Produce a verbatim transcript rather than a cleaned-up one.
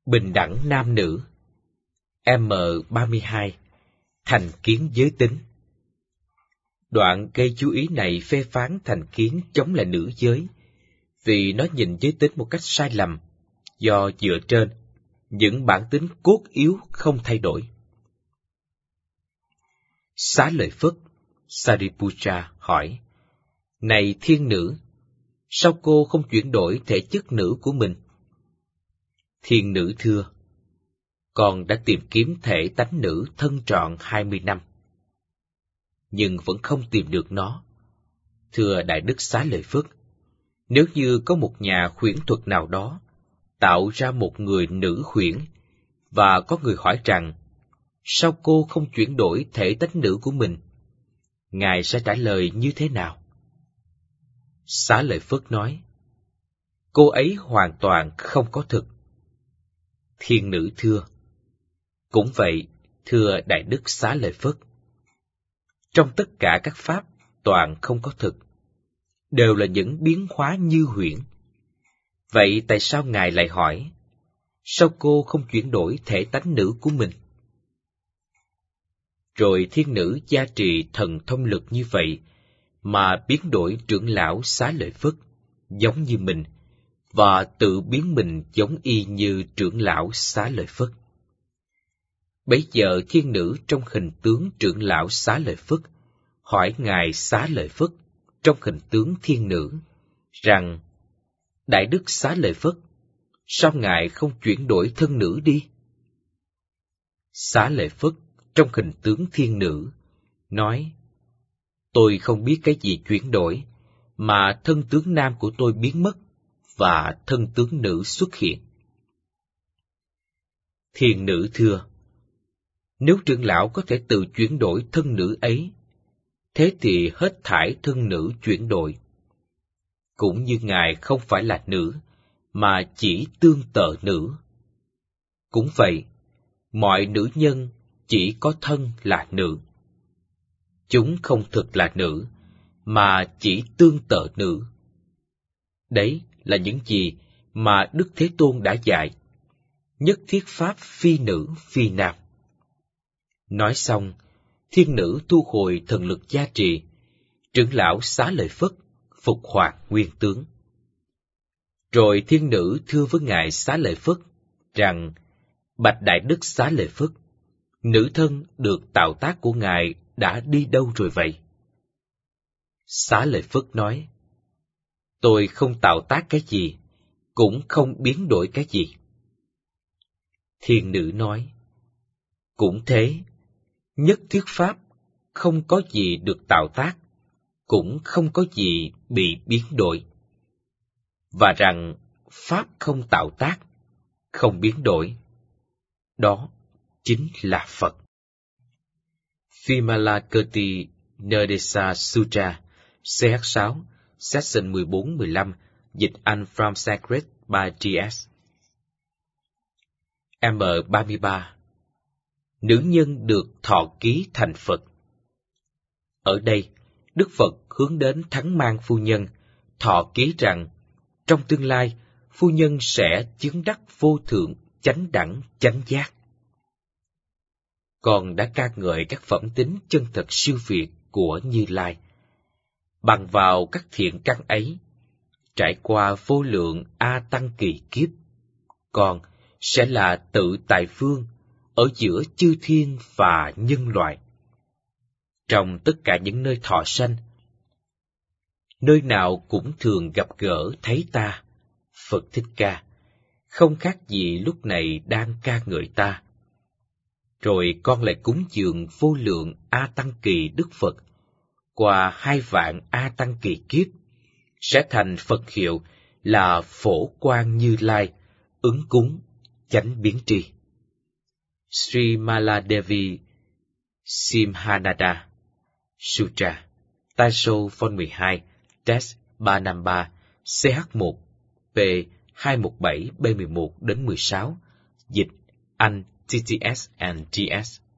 Bình đẳng nam nữ. M ba mươi hai. Thành kiến giới tính. Đoạn gây chú ý này phê phán thành kiến chống lại nữ giới, vì nó nhìn giới tính một cách sai lầm, do dựa trên những bản tính cốt yếu không thay đổi. Xá Lợi Phất, Sariputta hỏi: Này thiên nữ, sao cô không chuyển đổi thể chất nữ của mình? Thiên nữ thưa: Con đã tìm kiếm thể tánh nữ thân trọn hai mươi năm, nhưng vẫn không tìm được nó. Thưa Đại Đức Xá Lợi Phất, nếu như có một nhà khuyển thuật nào đó tạo ra một người nữ khuyển, và có người hỏi rằng, sao cô không chuyển đổi thể tánh nữ của mình? Ngài sẽ trả lời như thế nào? Xá Lợi Phất nói: Cô ấy hoàn toàn không có thực. Thiên nữ thưa: Cũng vậy, thưa Đại Đức Xá Lợi Phất. Trong tất cả các pháp toàn không có thực, đều là những biến hóa như huyễn. Vậy tại sao Ngài lại hỏi, sao cô không chuyển đổi thể tánh nữ của mình? Rồi thiên nữ gia trì thần thông lực như vậy, mà biến đổi trưởng lão Xá Lợi Phất giống như mình, và tự biến mình giống y như trưởng lão Xá Lợi Phất. Bấy giờ thiên nữ trong hình tướng trưởng lão Xá Lợi Phất hỏi Ngài Xá Lợi Phất trong hình tướng thiên nữ rằng: Đại Đức Xá Lợi Phất, sao Ngài không chuyển đổi thân nữ đi? Xá Lợi Phất trong hình tướng thiên nữ nói: Tôi không biết cái gì chuyển đổi, mà thân tướng nam của tôi biến mất, và thân tướng nữ xuất hiện. Thiên nữ thưa: Nếu trưởng lão có thể tự chuyển đổi thân nữ ấy, thế thì hết thảy thân nữ chuyển đổi. Cũng như Ngài không phải là nữ, mà chỉ tương tự nữ. Cũng vậy, mọi nữ nhân chỉ có thân là nữ. Chúng không thực là nữ, mà chỉ tương tự nữ. Đấy là những gì mà Đức Thế Tôn đã dạy, nhất thiết pháp phi nữ phi nam. Nói xong, thiên nữ thu hồi thần lực gia trì, trưởng lão Xá Lợi Phất phục hoạt nguyên tướng. Rồi thiên nữ thưa với Ngài Xá Lợi Phất rằng: Bạch Đại Đức Xá Lợi Phất, nữ thân được tạo tác của Ngài đã đi đâu rồi vậy? Xá Lợi Phất nói: Tôi không tạo tác cái gì, cũng không biến đổi cái gì. Thiên nữ nói: Cũng thế, nhất thiết pháp không có gì được tạo tác, cũng không có gì bị biến đổi. Và rằng pháp không tạo tác, không biến đổi, đó chính là Phật. Vimalakirti Nerdesa Sutra, C H sáu, Section mười bốn mười lăm, dịch Anh from Sanskrit by G S. M ba mươi ba. Nữ nhân được thọ ký thành Phật. Ở đây, Đức Phật hướng đến Thắng Mang phu nhân, thọ ký rằng trong tương lai, phu nhân sẽ chứng đắc vô thượng chánh đẳng chánh giác. Con đã ca ngợi các phẩm tính chân thật siêu việt của Như Lai. Bằng vào các thiện căn ấy, trải qua vô lượng A Tăng kỳ kiếp, con sẽ là tự tại phương ở giữa chư thiên và nhân loại. Trong tất cả những nơi thọ sanh, nơi nào cũng thường gặp gỡ thấy ta, Phật Thích Ca, không khác gì lúc này đang ca ngợi ta. Rồi con lại cúng dường vô lượng A Tăng kỳ Đức Phật, qua hai vạn A Tăng kỳ kiếp, sẽ thành Phật hiệu là Phổ Quang Như Lai, ứng cúng, chánh biến tri. Sri Maladevi Simhanada Sutra, Taisho Phone mười hai, Test ba năm ba, C H một, P hai một bảy B mười một đến mười sáu, dịch Anh T T S and G S.